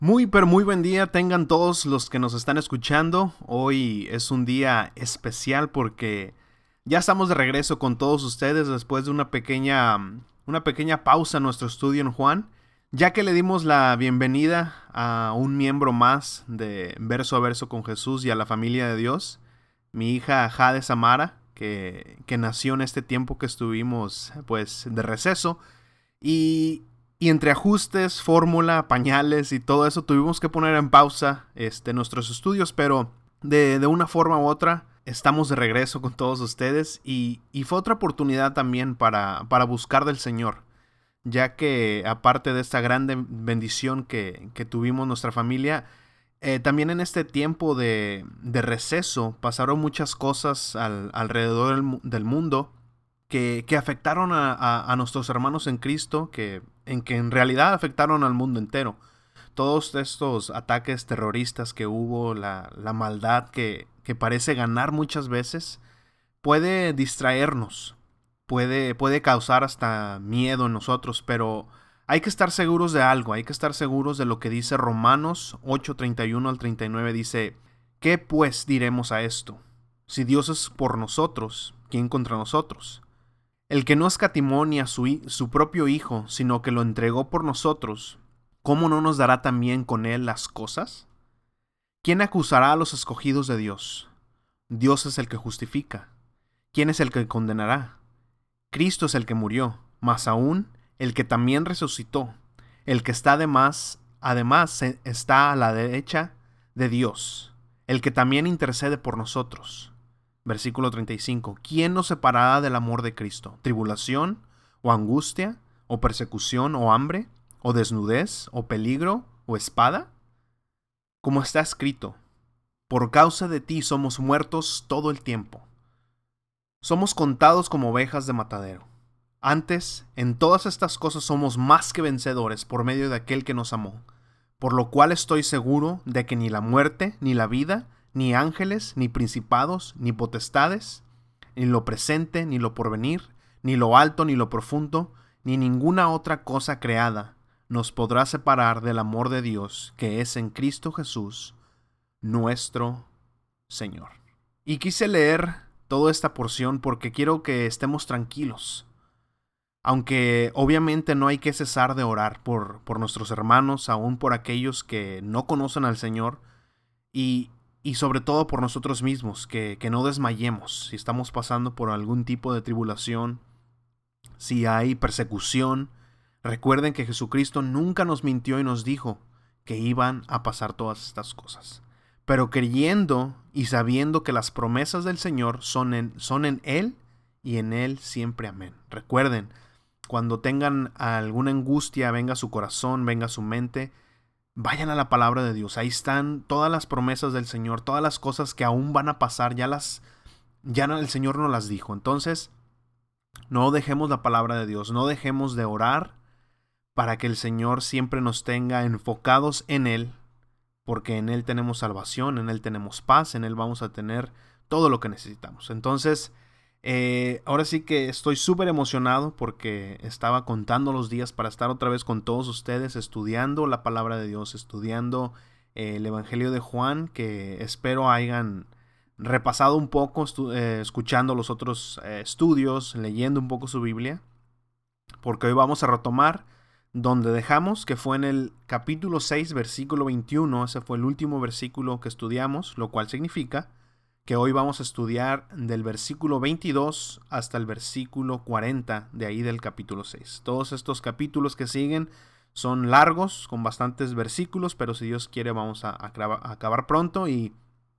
Muy, pero muy buen día tengan todos los que nos están escuchando. Hoy es un día especial porque ya estamos de regreso con todos ustedes después de una pequeña pausa en nuestro estudio en Juan, ya que le dimos la bienvenida a un miembro más de Verso a Verso con Jesús y a la familia de Dios, mi hija Jade Samara, que nació en este tiempo que estuvimos pues de receso. Y, y entre ajustes, fórmula, pañales y todo eso tuvimos que poner en pausa nuestros estudios, pero de una forma u otra estamos de regreso con todos ustedes y fue otra oportunidad también para buscar del Señor, ya que aparte de esta grande bendición que tuvimos nuestra familia, también en este tiempo de receso pasaron muchas cosas alrededor del mundo que afectaron a nuestros hermanos en Cristo, que en realidad afectaron al mundo entero. Todos estos ataques terroristas que hubo, la maldad que parece ganar muchas veces, puede distraernos, puede causar hasta miedo en nosotros, pero hay que estar seguros de algo, hay que estar seguros de lo que dice Romanos 8:31 al 39, dice, ¿qué pues diremos a esto? Si Dios es por nosotros, ¿quién contra nosotros? El que no escatimó ni a su propio Hijo, sino que lo entregó por nosotros, ¿cómo no nos dará también con él las cosas? ¿Quién acusará a los escogidos de Dios? Dios es el que justifica. ¿Quién es el que condenará? Cristo es el que murió, más aún el que también resucitó, el que está además está a la derecha de Dios, el que también intercede por nosotros. Versículo 35. ¿Quién nos separará del amor de Cristo? ¿Tribulación? ¿O angustia? ¿O persecución? ¿O hambre? ¿O desnudez? ¿O peligro? ¿O espada? Como está escrito, por causa de ti somos muertos todo el tiempo. Somos contados como ovejas de matadero. Antes, en todas estas cosas somos más que vencedores por medio de aquel que nos amó, por lo cual estoy seguro de que ni la muerte, ni la vida, ni ángeles, ni principados, ni potestades, ni lo presente, ni lo porvenir, ni lo alto, ni lo profundo, ni ninguna otra cosa creada nos podrá separar del amor de Dios que es en Cristo Jesús, nuestro Señor. Y quise leer toda esta porción porque quiero que estemos tranquilos. Aunque obviamente no hay que cesar de orar por nuestros hermanos, aún por aquellos que no conocen al Señor, y, y sobre todo por nosotros mismos, que no desmayemos si estamos pasando por algún tipo de tribulación, si hay persecución. Recuerden que Jesucristo nunca nos mintió y nos dijo que iban a pasar todas estas cosas. Pero creyendo y sabiendo que las promesas del Señor son en Él y en Él siempre amén. Recuerden, cuando tengan alguna angustia, venga a su corazón, venga a su mente, vayan a la palabra de Dios. Ahí están todas las promesas del Señor, todas las cosas que aún van a pasar, ya el Señor nos las dijo. Entonces, no dejemos la palabra de Dios, no dejemos de orar para que el Señor siempre nos tenga enfocados en Él, porque en Él tenemos salvación, en Él tenemos paz, en Él vamos a tener todo lo que necesitamos. Entonces, ahora sí que estoy súper emocionado porque estaba contando los días para estar otra vez con todos ustedes estudiando la palabra de Dios, estudiando el Evangelio de Juan, que espero hayan repasado un poco, escuchando los otros estudios, leyendo un poco su Biblia, porque hoy vamos a retomar donde dejamos, que fue en el capítulo 6, versículo 21. Ese fue el último versículo que estudiamos, lo cual significa que hoy vamos a estudiar del versículo 22 hasta el versículo 40 de ahí del capítulo 6. Todos estos capítulos que siguen son largos, con bastantes versículos, pero si Dios quiere vamos a acabar pronto. Y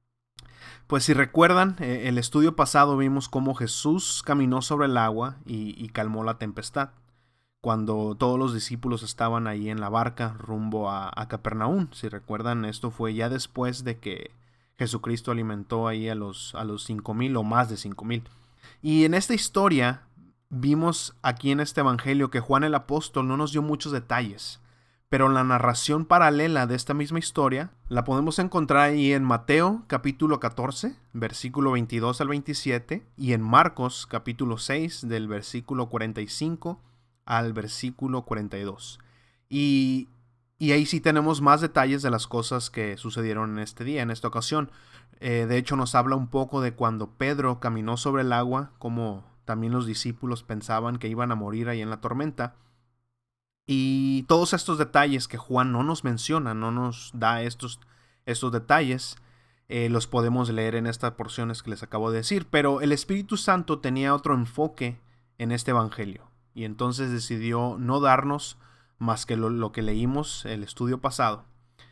pues si recuerdan, el estudio pasado vimos cómo Jesús caminó sobre el agua y calmó la tempestad cuando todos los discípulos estaban ahí en la barca rumbo a Capernaum. Si recuerdan, esto fue ya después de que Jesucristo alimentó ahí a los 5,000 o más de 5,000. Y en esta historia vimos aquí en este evangelio que Juan el apóstol no nos dio muchos detalles, pero la narración paralela de esta misma historia la podemos encontrar ahí en Mateo capítulo 14, versículo 22 al 27, y en Marcos capítulo 6 del versículo 45 al versículo 42. Y, Y ahí sí tenemos más detalles de las cosas que sucedieron en este día, en esta ocasión. De hecho, nos habla un poco de cuando Pedro caminó sobre el agua, como también los discípulos pensaban que iban a morir ahí en la tormenta. Y todos estos detalles que Juan no nos menciona, no nos da estos detalles, los podemos leer en estas porciones que les acabo de decir. Pero el Espíritu Santo tenía otro enfoque en este evangelio. Y entonces decidió no darnos más que lo que leímos el estudio pasado.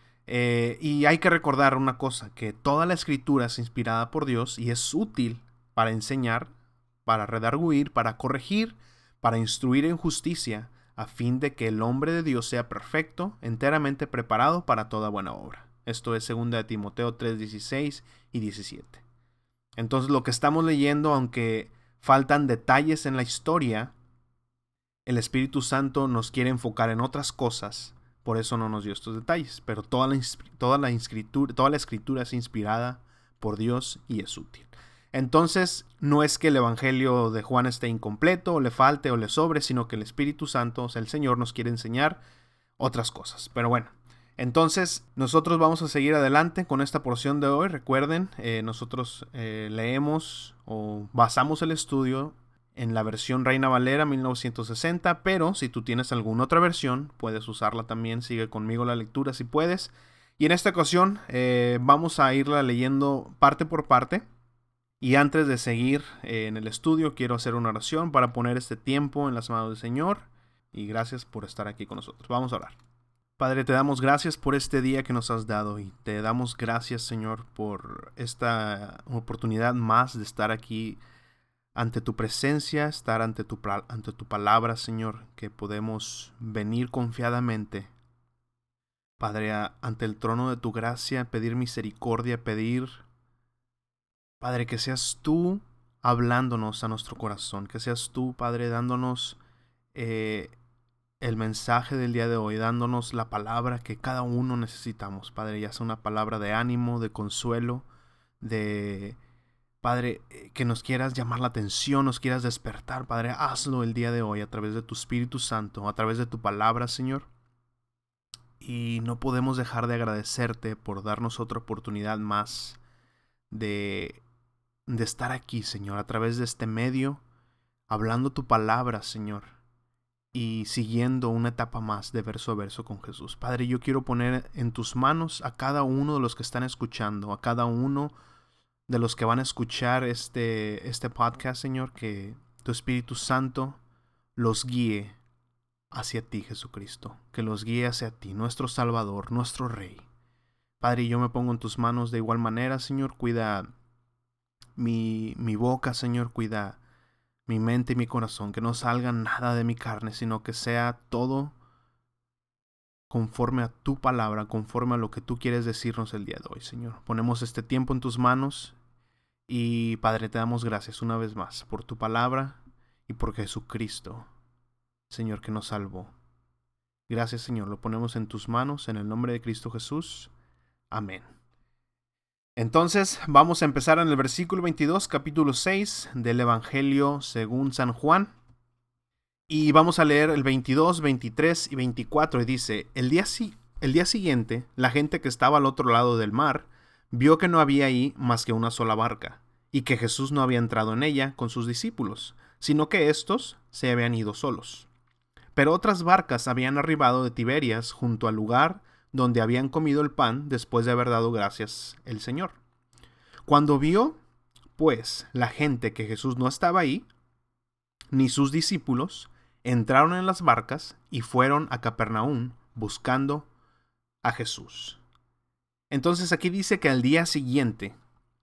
Y hay que recordar una cosa, que toda la escritura es inspirada por Dios y es útil para enseñar, para redarguir, para corregir, para instruir en justicia, a fin de que el hombre de Dios sea perfecto, enteramente preparado para toda buena obra. Esto es 2 de Timoteo 3:16 y 17. Entonces lo que estamos leyendo, aunque faltan detalles en la historia, el Espíritu Santo nos quiere enfocar en otras cosas, por eso no nos dio estos detalles. Pero toda la escritura es inspirada por Dios y es útil. Entonces, no es que el Evangelio de Juan esté incompleto, o le falte, o le sobre, sino que el Espíritu Santo, o sea, el Señor, nos quiere enseñar otras cosas. Pero bueno, entonces nosotros vamos a seguir adelante con esta porción de hoy. Recuerden, nosotros leemos o basamos el estudio en la versión Reina Valera 1960, pero si tú tienes alguna otra versión, puedes usarla también. Sigue conmigo la lectura si puedes. Y en esta ocasión vamos a irla leyendo parte por parte. Y antes de seguir en el estudio, quiero hacer una oración para poner este tiempo en las manos del Señor. Y gracias por estar aquí con nosotros. Vamos a orar. Padre, te damos gracias por este día que nos has dado. Y te damos gracias, Señor, por esta oportunidad más de estar aquí ante tu presencia, estar ante tu palabra, Señor, que podemos venir confiadamente, Padre, ante el trono de tu gracia, pedir misericordia, pedir, Padre, que seas tú hablándonos a nuestro corazón, que seas tú, Padre, dándonos el mensaje del día de hoy, dándonos la palabra que cada uno necesitamos, Padre, ya sea una palabra de ánimo, de consuelo, de Padre, que nos quieras llamar la atención, nos quieras despertar, Padre, hazlo el día de hoy a través de tu Espíritu Santo, a través de tu palabra, Señor. Y no podemos dejar de agradecerte por darnos otra oportunidad más de estar aquí, Señor, a través de este medio, hablando tu palabra, Señor, y siguiendo una etapa más de verso a verso con Jesús. Padre, yo quiero poner en tus manos a cada uno de los que están escuchando, a cada uno de los que van a escuchar este podcast, Señor, que tu Espíritu Santo los guíe hacia ti, Jesucristo, que los guíe hacia ti, nuestro Salvador, nuestro Rey. Padre, yo me pongo en tus manos de igual manera, Señor, cuida mi boca, Señor, cuida mi mente y mi corazón, que no salga nada de mi carne, sino que sea todo conforme a tu palabra, conforme a lo que tú quieres decirnos el día de hoy, Señor. Ponemos este tiempo en tus manos. Y Padre, te damos gracias una vez más por tu palabra y por Jesucristo, Señor, que nos salvó. Gracias, Señor, lo ponemos en tus manos, en el nombre de Cristo Jesús. Amén. Entonces, vamos a empezar en el versículo 22, capítulo 6 del Evangelio según San Juan. Y vamos a leer el 22, 23 y 24. Y dice, el día siguiente, la gente que estaba al otro lado del mar vio que no había ahí más que una sola barca, y que Jesús no había entrado en ella con sus discípulos, sino que éstos se habían ido solos. Pero otras barcas habían arribado de Tiberias junto al lugar donde habían comido el pan después de haber dado gracias el Señor. Cuando vio, pues, la gente que Jesús no estaba ahí, ni sus discípulos, entraron en las barcas y fueron a Capernaum buscando a Jesús. Entonces aquí dice que al día siguiente,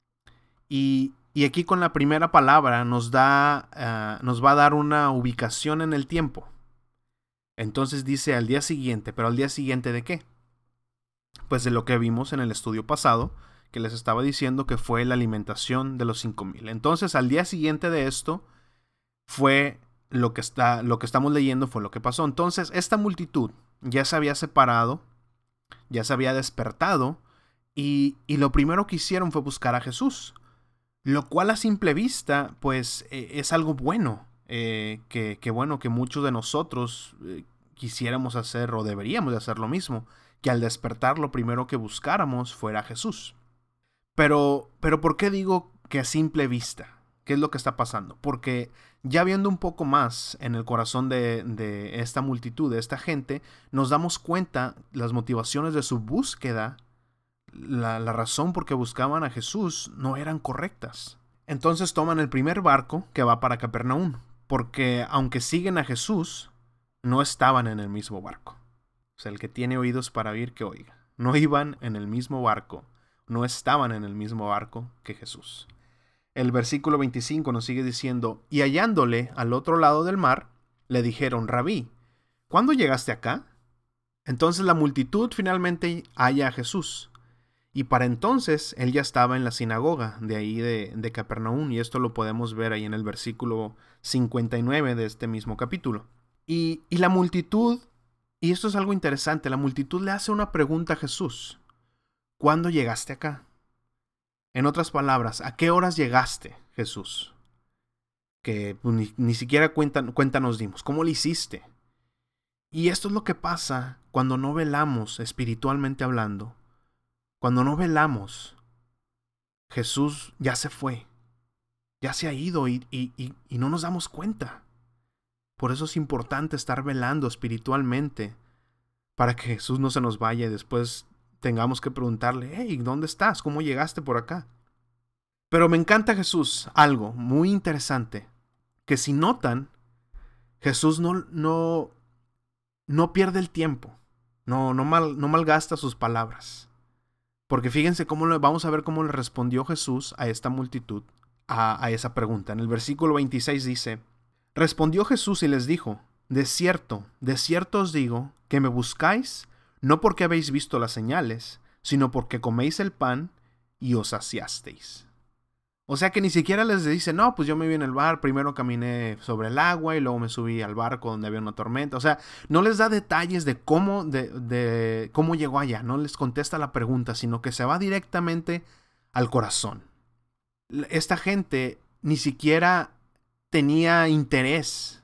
y aquí con la primera palabra nos va a dar una ubicación en el tiempo. Entonces dice al día siguiente, pero ¿al día siguiente de qué? Pues de lo que vimos en el estudio pasado, que les estaba diciendo que fue la alimentación de los 5,000. Entonces al día siguiente de esto fue lo que estamos leyendo, fue lo que pasó. Entonces esta multitud ya se había separado, ya se había despertado, y lo primero que hicieron fue buscar a Jesús, lo cual a simple vista pues es algo bueno, que muchos de nosotros quisiéramos hacer o deberíamos de hacer lo mismo. que al despertar lo primero que buscáramos fuera Jesús. Pero ¿por qué digo que a simple vista? ¿Qué es lo que está pasando? Porque ya viendo un poco más en el corazón de esta multitud, de esta gente, nos damos cuenta las motivaciones de su búsqueda, la razón por qué buscaban a Jesús no eran correctas. Entonces toman el primer barco que va para Capernaum, porque aunque siguen a Jesús, no estaban en el mismo barco. O sea, el que tiene oídos para oír, que oiga. No iban en el mismo barco, no estaban en el mismo barco que Jesús. El versículo 25 nos sigue diciendo, y hallándole al otro lado del mar, le dijeron, Rabí, ¿cuándo llegaste acá? Entonces la multitud finalmente halla a Jesús. Y para entonces él ya estaba en la sinagoga de ahí de Capernaum, y esto lo podemos ver ahí en el versículo 59 de este mismo capítulo. Y la multitud, y esto es algo interesante, la multitud le hace una pregunta a Jesús. ¿Cuándo llegaste acá? En otras palabras, ¿a qué horas llegaste, Jesús? Que ni siquiera cuenta nos dimos. ¿Cómo lo hiciste? Y esto es lo que pasa cuando no velamos espiritualmente hablando. Cuando no velamos, Jesús ya se fue. Ya se ha ido y no nos damos cuenta. Por eso es importante estar velando espiritualmente para que Jesús no se nos vaya y después tengamos que preguntarle, hey, ¿dónde estás? ¿Cómo llegaste por acá? Pero me encanta Jesús, algo muy interesante, que si notan, Jesús no pierde el tiempo, no malgasta sus palabras. Porque fíjense vamos a ver cómo le respondió Jesús a esta multitud, a esa pregunta. En el versículo 26 dice, respondió Jesús y les dijo, de cierto os digo, que me buscáis, no porque habéis visto las señales, sino porque coméis el pan y os saciasteis. O sea que ni siquiera les dice, no, pues yo me vi en el bar, primero caminé sobre el agua y luego me subí al barco donde había una tormenta. O sea, no les da detalles de cómo llegó allá, no les contesta la pregunta, sino que se va directamente al corazón. Esta gente ni siquiera tenía interés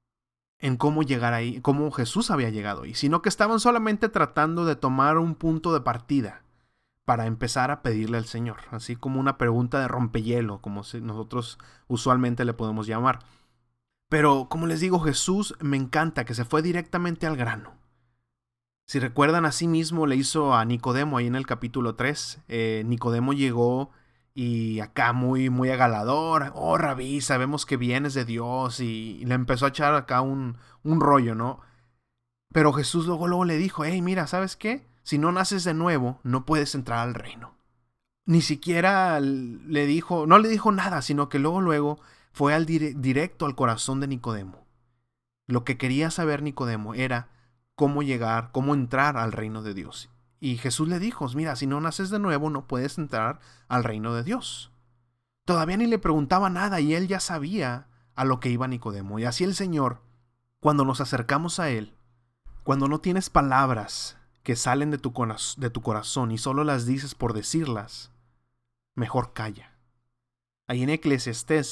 en cómo llegar ahí, cómo Jesús había llegado ahí, sino que estaban solamente tratando de tomar un punto de partida para empezar a pedirle al Señor, así como una pregunta de rompehielo, como nosotros usualmente le podemos llamar. Pero, como les digo, Jesús me encanta que se fue directamente al grano. Si recuerdan, así mismo le hizo a Nicodemo ahí en el capítulo 3. Nicodemo llegó y acá muy agalador. Oh, Rabí, sabemos que vienes de Dios. Y le empezó a echar acá un rollo, ¿no? Pero Jesús luego le dijo, hey, mira, ¿sabes qué? Si no naces de nuevo, no puedes entrar al reino. Ni siquiera le dijo, no le dijo nada, sino que luego fue directo al corazón de Nicodemo. Lo que quería saber Nicodemo era cómo llegar, cómo entrar al reino de Dios. Y Jesús le dijo, mira, si no naces de nuevo, no puedes entrar al reino de Dios. Todavía ni le preguntaba nada y él ya sabía a lo que iba Nicodemo. Y así el Señor, cuando nos acercamos a Él, cuando no tienes palabras que salen de tu corazón y solo las dices por decirlas, mejor calla. Ahí en Eclesiastés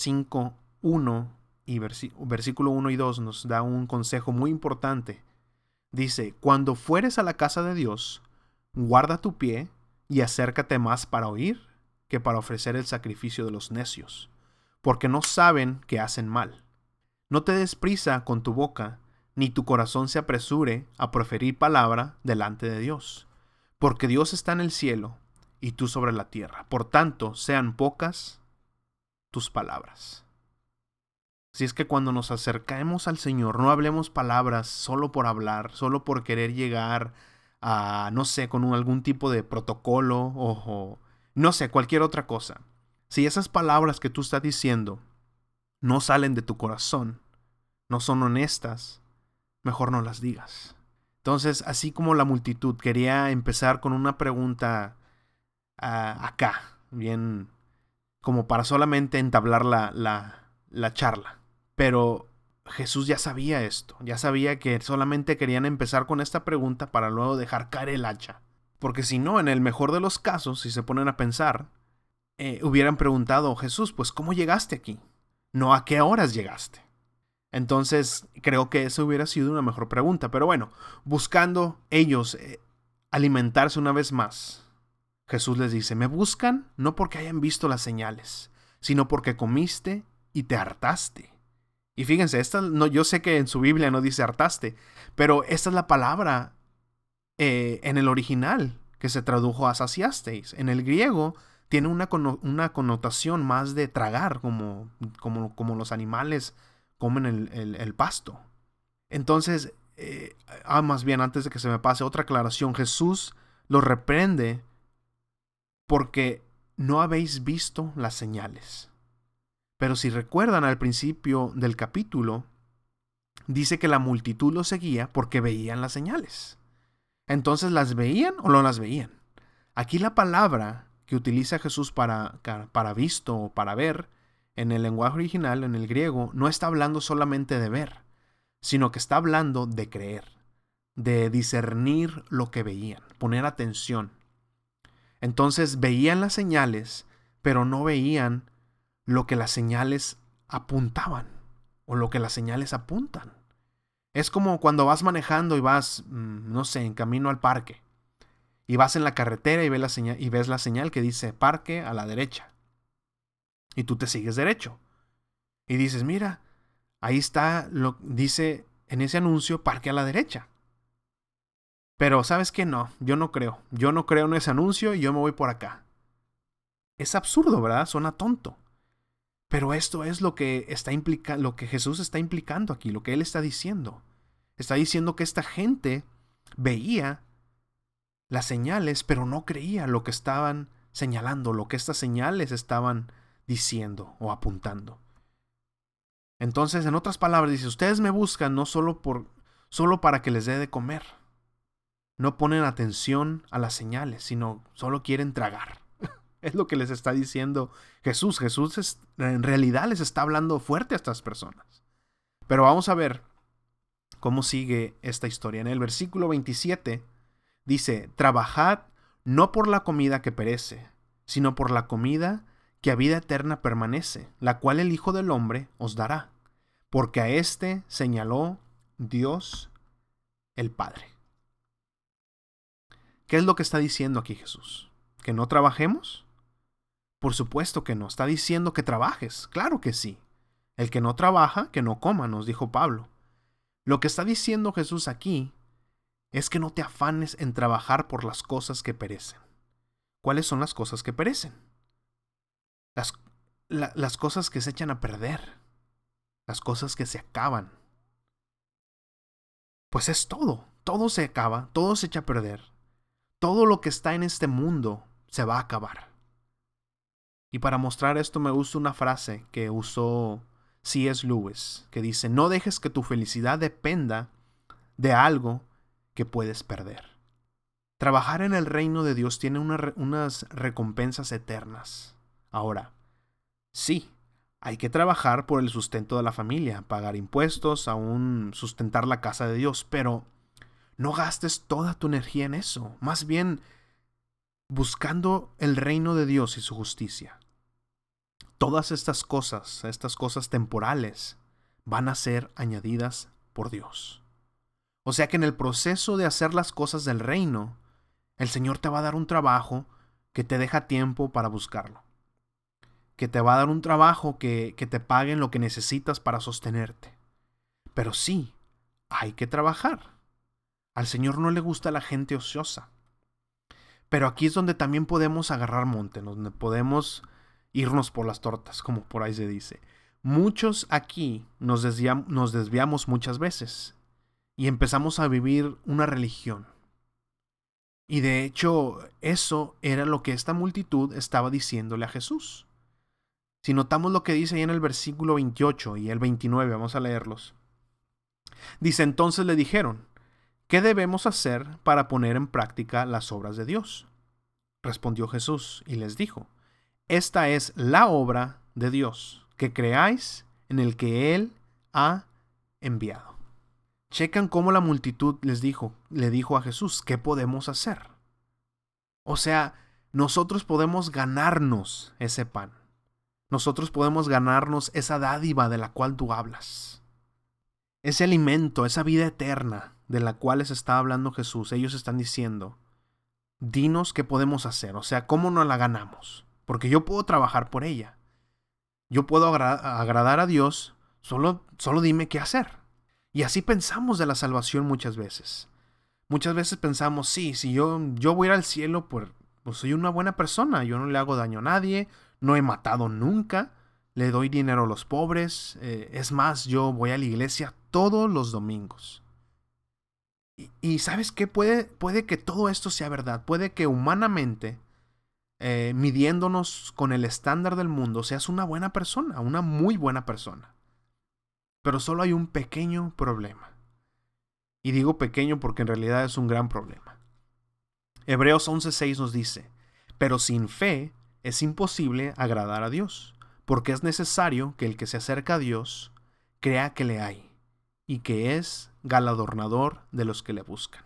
5:1 y versículo 1 y 2 nos da un consejo muy importante. Dice, cuando fueres a la casa de Dios, guarda tu pie y acércate más para oír que para ofrecer el sacrificio de los necios, porque no saben que hacen mal. No te des prisa con tu boca, ni tu corazón se apresure a proferir palabra delante de Dios, porque Dios está en el cielo y tú sobre la tierra. Por tanto, sean pocas tus palabras. Así es que cuando nos acercamos al Señor, no hablemos palabras solo por hablar, solo por querer llegar a, no sé, con algún tipo de protocolo o no sé, cualquier otra cosa. Si esas palabras que tú estás diciendo no salen de tu corazón, no son honestas, mejor no las digas. Entonces, así como la multitud quería empezar con una pregunta acá, bien como para solamente entablar la charla. Pero Jesús ya sabía esto, ya sabía que solamente querían empezar con esta pregunta para luego dejar caer el hacha. Porque si no, en el mejor de los casos, si se ponen a pensar, hubieran preguntado, Jesús, pues ¿cómo llegaste aquí? No a qué horas llegaste. Entonces, creo que eso hubiera sido una mejor pregunta. Pero bueno, buscando ellos alimentarse una vez más, Jesús les dice, me buscan no porque hayan visto las señales, sino porque comiste y te hartaste. Y fíjense, no, yo sé que en su Biblia no dice hartaste, pero esta es la palabra en el original que se tradujo a saciasteis. En el griego tiene una connotación más de tragar, como los animales comen el pasto. Entonces, más bien antes de que se me pase otra aclaración, Jesús los reprende porque no habéis visto las señales. Pero si recuerdan al principio del capítulo, dice que la multitud lo seguía porque veían las señales. Entonces, ¿las veían o no las veían? Aquí la palabra que utiliza Jesús para visto o para ver, en el lenguaje original, en el griego, no está hablando solamente de ver, sino que está hablando de creer, de discernir lo que veían, poner atención. Entonces veían las señales, pero no veían lo que las señales apuntaban o lo que las señales apuntan. Es como cuando vas manejando y vas, no sé, en camino al parque y vas en la carretera y ves la señal que dice parque a la derecha y tú te sigues derecho y dices, mira, ahí está, dice en ese anuncio parque a la derecha. Pero ¿sabes qué? No, yo no creo en ese anuncio y yo me voy por acá. Es absurdo, ¿verdad? Suena tonto. Pero esto es lo que Jesús está implicando aquí, lo que Él está diciendo. Está diciendo que esta gente veía las señales, pero no creía lo que estaban señalando, lo que estas señales estaban diciendo o apuntando. Entonces, en otras palabras, dice, ustedes me buscan no solo para que les dé de comer. No ponen atención a las señales, sino solo quieren tragar. Es lo que les está diciendo Jesús. Jesús en realidad les está hablando fuerte a estas personas. Pero vamos a ver cómo sigue esta historia. En el versículo 27 dice, trabajad no por la comida que perece, sino por la comida que a vida eterna permanece, la cual el Hijo del Hombre os dará, porque a éste señaló Dios el Padre. ¿Qué es lo que está diciendo aquí Jesús? ¿Que no trabajemos? Por supuesto que no. Está diciendo que trabajes. Claro que sí. El que no trabaja, que no coma, nos dijo Pablo. Lo que está diciendo Jesús aquí es que no te afanes en trabajar por las cosas que perecen. ¿Cuáles son las cosas que perecen? Las cosas que se echan a perder. Las cosas que se acaban. Pues es todo. Todo se acaba, todo se echa a perder. Todo lo que está en este mundo se va a acabar. Y para mostrar esto me gusta una frase que usó C.S. Lewis, que dice, no dejes que tu felicidad dependa de algo que puedes perder. Trabajar en el reino de Dios tiene unas recompensas eternas. Ahora, sí, hay que trabajar por el sustento de la familia, pagar impuestos, aún sustentar la casa de Dios, pero no gastes toda tu energía en eso. Más bien, buscando el reino de Dios y su justicia. Todas estas cosas temporales, van a ser añadidas por Dios. O sea que en el proceso de hacer las cosas del reino, el Señor te va a dar un trabajo que te deja tiempo para buscarlo. Que te va a dar un trabajo que te paguen lo que necesitas para sostenerte. Pero sí, hay que trabajar. Al Señor no le gusta la gente ociosa. Pero aquí es donde también podemos agarrar monte, donde podemos irnos por las tortas, como por ahí se dice. Muchos aquí nos desviamos muchas veces y empezamos a vivir una religión. Y de hecho, eso era lo que esta multitud estaba diciéndole a Jesús. Si notamos lo que dice ahí en el versículo 28 y el 29, vamos a leerlos. Dice, entonces le dijeron, ¿qué debemos hacer para poner en práctica las obras de Dios? Respondió Jesús y les dijo, esta es la obra de Dios, que creáis en el que Él ha enviado. Checan cómo la multitud le dijo a Jesús, ¿qué podemos hacer? O sea, nosotros podemos ganarnos ese pan. Nosotros podemos ganarnos esa dádiva de la cual tú hablas. Ese alimento, esa vida eterna de la cual les está hablando Jesús. Ellos están diciendo, dinos qué podemos hacer, o sea, cómo nos la ganamos, porque yo puedo trabajar por ella. Yo puedo agradar a Dios, solo dime qué hacer. Y así pensamos de la salvación muchas veces. Muchas veces pensamos, sí, si yo voy a ir al cielo, pues soy una buena persona, yo no le hago daño a nadie, no he matado nunca, le doy dinero a los pobres, es más, yo voy a la iglesia todos los domingos. Y ¿sabes qué? Puede que todo esto sea verdad, puede que humanamente, midiéndonos con el estándar del mundo, seas una buena persona, una muy buena persona. Pero solo hay un pequeño problema. Y digo pequeño porque en realidad es un gran problema. Hebreos 11:6 nos dice, pero sin fe es imposible agradar a Dios, porque es necesario que el que se acerca a Dios crea que le hay, y que es galardonador de los que le buscan.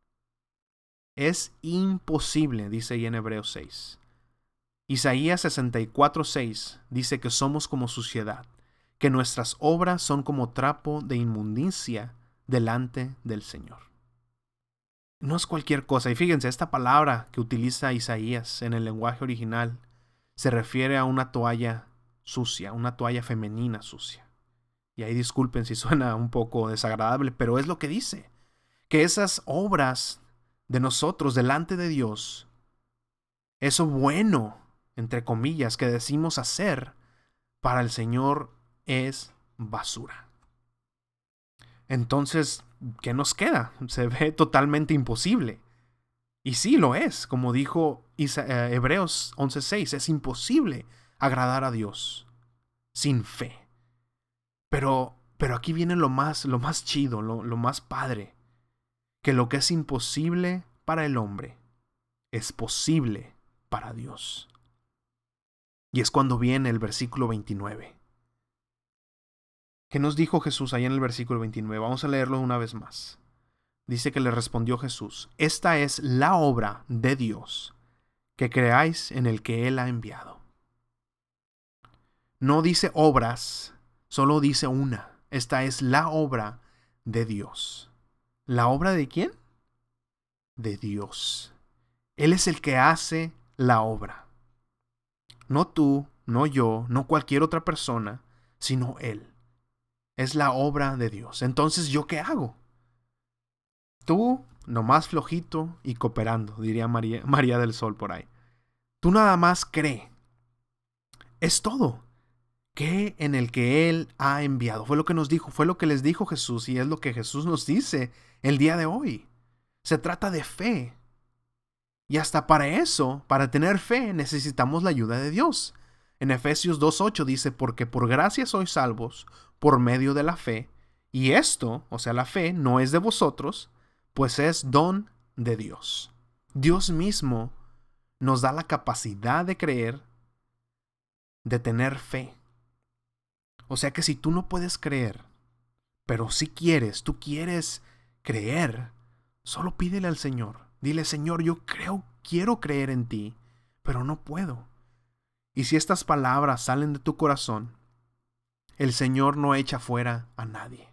Es imposible, dice ahí en Hebreos 6. Isaías 64:6 dice que somos como suciedad, que nuestras obras son como trapo de inmundicia delante del Señor. No es cualquier cosa. Y fíjense, esta palabra que utiliza Isaías en el lenguaje original se refiere a una toalla sucia, una toalla femenina sucia. Y ahí disculpen si suena un poco desagradable, pero es lo que dice. Que esas obras de nosotros delante de Dios, eso bueno, entre comillas, que decimos hacer, para el Señor es basura. Entonces, ¿qué nos queda? Se ve totalmente imposible. Y sí lo es, como dijo Hebreos 11:6, es imposible agradar a Dios sin fe. Pero aquí viene lo más chido, lo más padre, que lo que es imposible para el hombre es posible para Dios. Y es cuando viene el versículo 29. ¿Qué nos dijo Jesús ahí en el versículo 29? Vamos a leerlo una vez más. Dice que le respondió Jesús, esta es la obra de Dios, que creáis en el que Él ha enviado. No dice obras, solo dice una. Esta es la obra de Dios. ¿La obra de quién? De Dios. Él es el que hace la obra. No tú, no yo, no cualquier otra persona, sino Él. Es la obra de Dios. Entonces, ¿yo qué hago? Tú, nomás flojito y cooperando, diría María del Sol por ahí. Tú nada más cree. Es todo. Que en el que Él ha enviado. Fue lo que nos dijo, fue lo que les dijo Jesús y es lo que Jesús nos dice el día de hoy. Se trata de fe. Y hasta para eso, para tener fe, necesitamos la ayuda de Dios. En Efesios 2:8 dice, porque por gracia sois salvos por medio de la fe, y esto, o sea, la fe, no es de vosotros, pues es don de Dios. Dios mismo nos da la capacidad de creer, de tener fe. O sea que si tú no puedes creer, pero si quieres, tú quieres creer, solo pídele al Señor. Dile, Señor, yo quiero creer en ti, pero no puedo. Y si estas palabras salen de tu corazón, el Señor no echa fuera a nadie.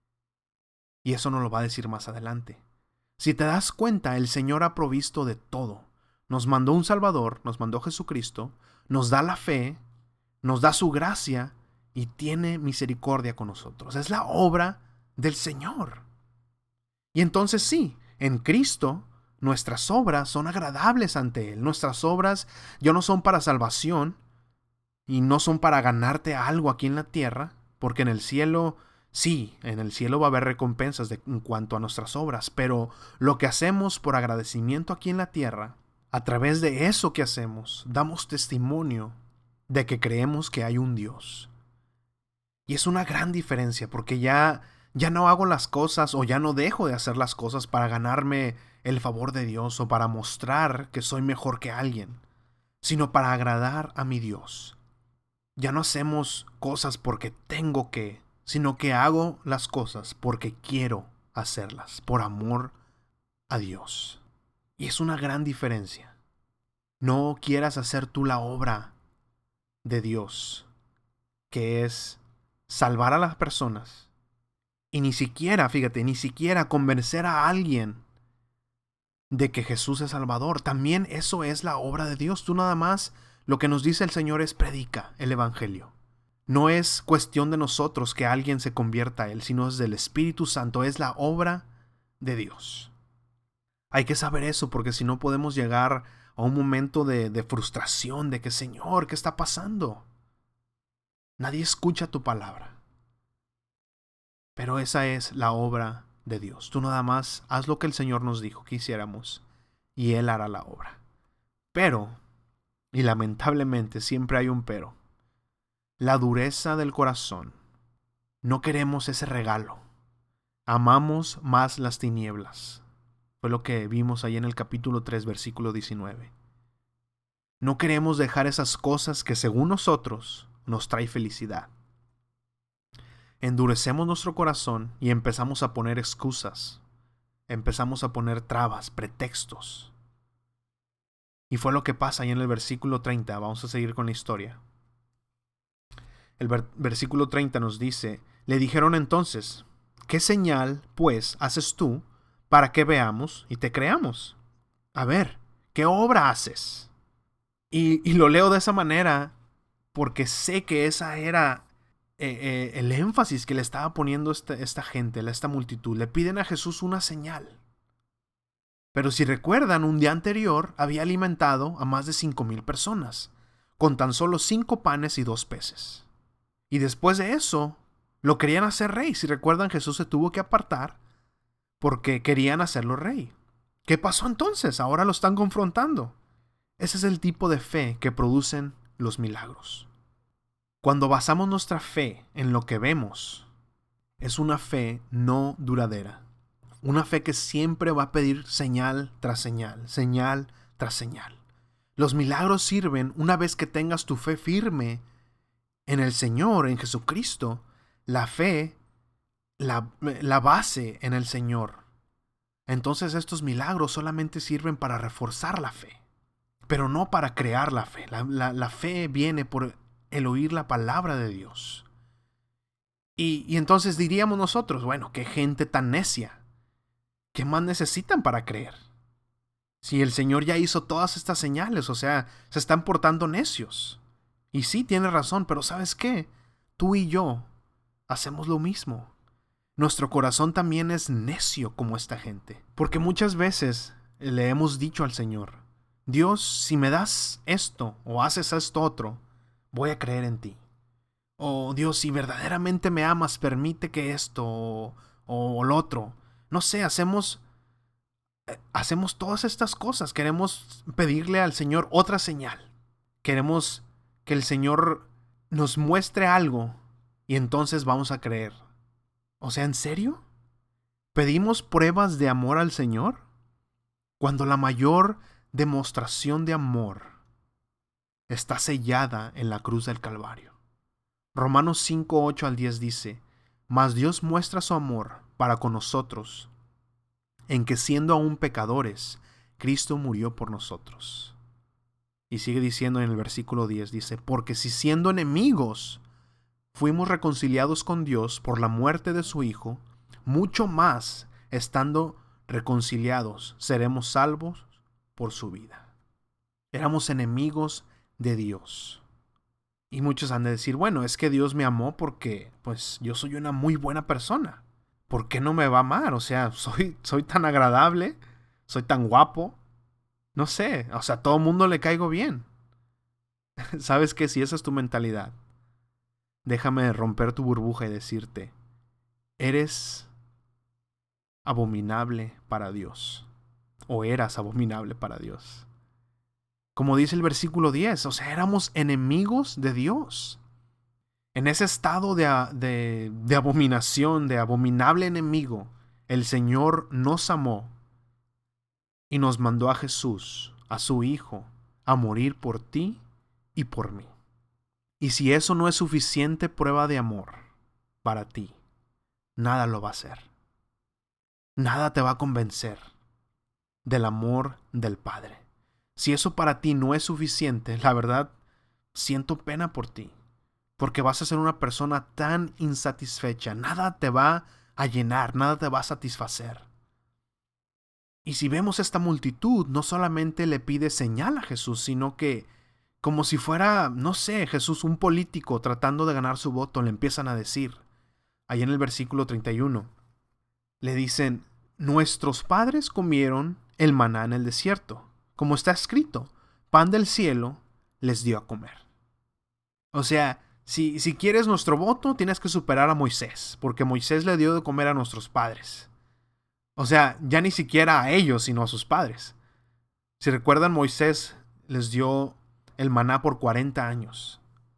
Y eso nos lo va a decir más adelante. Si te das cuenta, el Señor ha provisto de todo. Nos mandó un Salvador, nos mandó Jesucristo, nos da la fe, nos da su gracia y tiene misericordia con nosotros. Es la obra del Señor. Y entonces sí, en Cristo nuestras obras son agradables ante Él. Nuestras obras ya no son para salvación y no son para ganarte algo aquí en la tierra, porque en el cielo, sí, en el cielo va a haber recompensas en cuanto a nuestras obras, pero lo que hacemos por agradecimiento aquí en la tierra, a través de eso que hacemos, damos testimonio de que creemos que hay un Dios. Y es una gran diferencia porque ya no hago las cosas o ya no dejo de hacer las cosas para ganarme el favor de Dios o para mostrar que soy mejor que alguien, sino para agradar a mi Dios. Ya no hacemos cosas porque tengo que, sino que hago las cosas porque quiero hacerlas, por amor a Dios. Y es una gran diferencia. No quieras hacer tú la obra de Dios, que es salvar a las personas. Y ni siquiera, fíjate, ni siquiera convencer a alguien de que Jesús es Salvador. También eso es la obra de Dios. Tú nada más, lo que nos dice el Señor es predica el Evangelio. No es cuestión de nosotros que alguien se convierta a Él, sino es del Espíritu Santo, es la obra de Dios. Hay que saber eso, porque si no podemos llegar a un momento de frustración, de que Señor, ¿qué está pasando? Nadie escucha tu palabra. Pero esa es la obra de Dios. Tú nada más haz lo que el Señor nos dijo que hiciéramos y Él hará la obra. Pero, y lamentablemente siempre hay un pero, la dureza del corazón. No queremos ese regalo. Amamos más las tinieblas. Fue lo que vimos ahí en el capítulo 3, versículo 19. No queremos dejar esas cosas que según nosotros nos trae felicidad. Endurecemos nuestro corazón y empezamos a poner excusas. Empezamos a poner trabas, pretextos. Y fue lo que pasa ahí en el versículo 30. Vamos a seguir con la historia. El versículo 30 nos dice: le dijeron entonces, ¿qué señal, pues, haces tú para que veamos y te creamos? A ver, ¿qué obra haces? Y lo leo de esa manera porque sé que esa era el énfasis que le estaba poniendo esta gente, esta multitud. Le piden a Jesús una señal. Pero si recuerdan, un día anterior había alimentado a más de 5,000 personas, con tan solo 5 panes y 2 peces. Y después de eso, lo querían hacer rey. Si recuerdan, Jesús se tuvo que apartar porque querían hacerlo rey. ¿Qué pasó entonces? Ahora lo están confrontando. Ese es el tipo de fe que producen los milagros. Cuando basamos nuestra fe en lo que vemos, es una fe no duradera. Una fe que siempre va a pedir señal tras señal, señal tras señal. Los milagros sirven una vez que tengas tu fe firme en el Señor, en Jesucristo. La fe, la base en el Señor. Entonces estos milagros solamente sirven para reforzar la fe, pero no para crear la fe. La fe viene por el oír la palabra de Dios. Y entonces diríamos nosotros, bueno, qué gente tan necia. ¿Qué más necesitan para creer? Si el Señor ya hizo todas estas señales, o sea, se están portando necios. Y sí, tiene razón, pero ¿sabes qué? Tú y yo hacemos lo mismo. Nuestro corazón también es necio como esta gente. Porque muchas veces le hemos dicho al Señor: Dios, si me das esto o haces esto otro, voy a creer en ti. O Dios, si verdaderamente me amas, permite que esto o lo otro. No sé, hacemos todas estas cosas. Queremos pedirle al Señor otra señal. Queremos que el Señor nos muestre algo y entonces vamos a creer. O sea, ¿en serio? ¿Pedimos pruebas de amor al Señor? Cuando la mayor demostración de amor está sellada en la cruz del Calvario. Romanos 5, 8 al 10 dice: mas Dios muestra su amor para con nosotros, en que siendo aún pecadores, Cristo murió por nosotros. Y sigue diciendo en el versículo 10, dice: porque si siendo enemigos fuimos reconciliados con Dios por la muerte de su Hijo, mucho más, estando reconciliados, seremos salvos por su vida. Éramos enemigos de Dios. Y muchos han de decir, bueno, es que Dios me amó porque, pues, yo soy una muy buena persona. ¿Por qué no me va a amar? O sea, soy tan agradable, soy tan guapo. No sé, o sea, a todo mundo le caigo bien. ¿Sabes qué? Si esa es tu mentalidad, déjame romper tu burbuja y decirte: eres abominable para Dios. O eras abominable para Dios. Como dice el versículo 10, o sea, éramos enemigos de Dios. En ese estado de abominación, de abominable enemigo, el Señor nos amó y nos mandó a Jesús, a su Hijo, a morir por ti y por mí. Y si eso no es suficiente prueba de amor para ti, nada lo va a hacer. Nada te va a convencer del amor del Padre. Si eso para ti no es suficiente, la verdad, siento pena por ti, porque vas a ser una persona tan insatisfecha. Nada te va a llenar, nada te va a satisfacer. Y si vemos esta multitud, no solamente le pide señal a Jesús, sino que como si fuera, no sé, Jesús un político tratando de ganar su voto, le empiezan a decir, ahí en el versículo 31, le dicen, nuestros padres comieron el maná en el desierto, como está escrito, pan del cielo les dio a comer. O sea, si quieres nuestro voto, tienes que superar a Moisés, porque Moisés le dio de comer a nuestros padres. O sea, ya ni siquiera a ellos, sino a sus padres. Si recuerdan, Moisés les dio el maná por 40 años.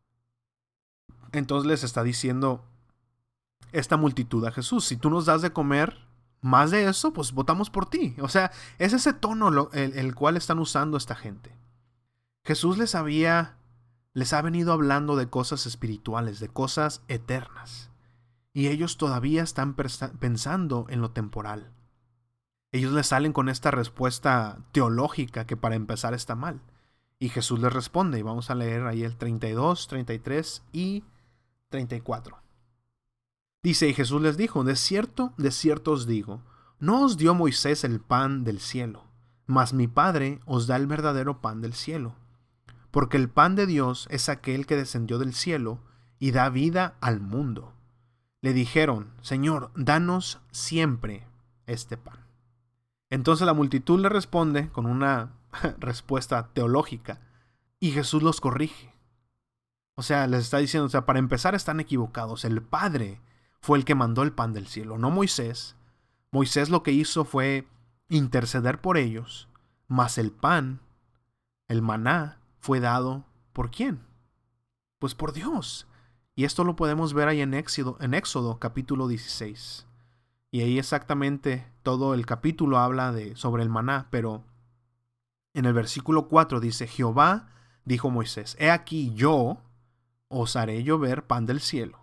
Entonces les está diciendo esta multitud a Jesús, si tú nos das de comer más de eso, pues votamos por ti. O sea, es ese tono el cual están usando esta gente. Jesús les ha venido hablando de cosas espirituales, de cosas eternas. Y ellos todavía están pensando en lo temporal. Ellos les salen con esta respuesta teológica que para empezar está mal. Y Jesús les responde, y vamos a leer ahí el 32, 33 y 34. Dice, y Jesús les dijo, de cierto os digo, no os dio Moisés el pan del cielo, mas mi Padre os da el verdadero pan del cielo. Porque el pan de Dios es aquel que descendió del cielo y da vida al mundo. Le dijeron, Señor, danos siempre este pan. Entonces la multitud le responde con una respuesta teológica y Jesús los corrige. O sea, les está diciendo, para empezar están equivocados. El Padre fue el que mandó el pan del cielo, no Moisés. Moisés lo que hizo fue interceder por ellos, mas el pan, el maná, fue dado ¿por quién? Pues por Dios. Y esto lo podemos ver ahí en Éxodo capítulo 16. Y ahí exactamente todo el capítulo habla sobre el maná, pero en el versículo 4 dice, Jehová dijo a Moisés, he aquí yo os haré llover pan del cielo.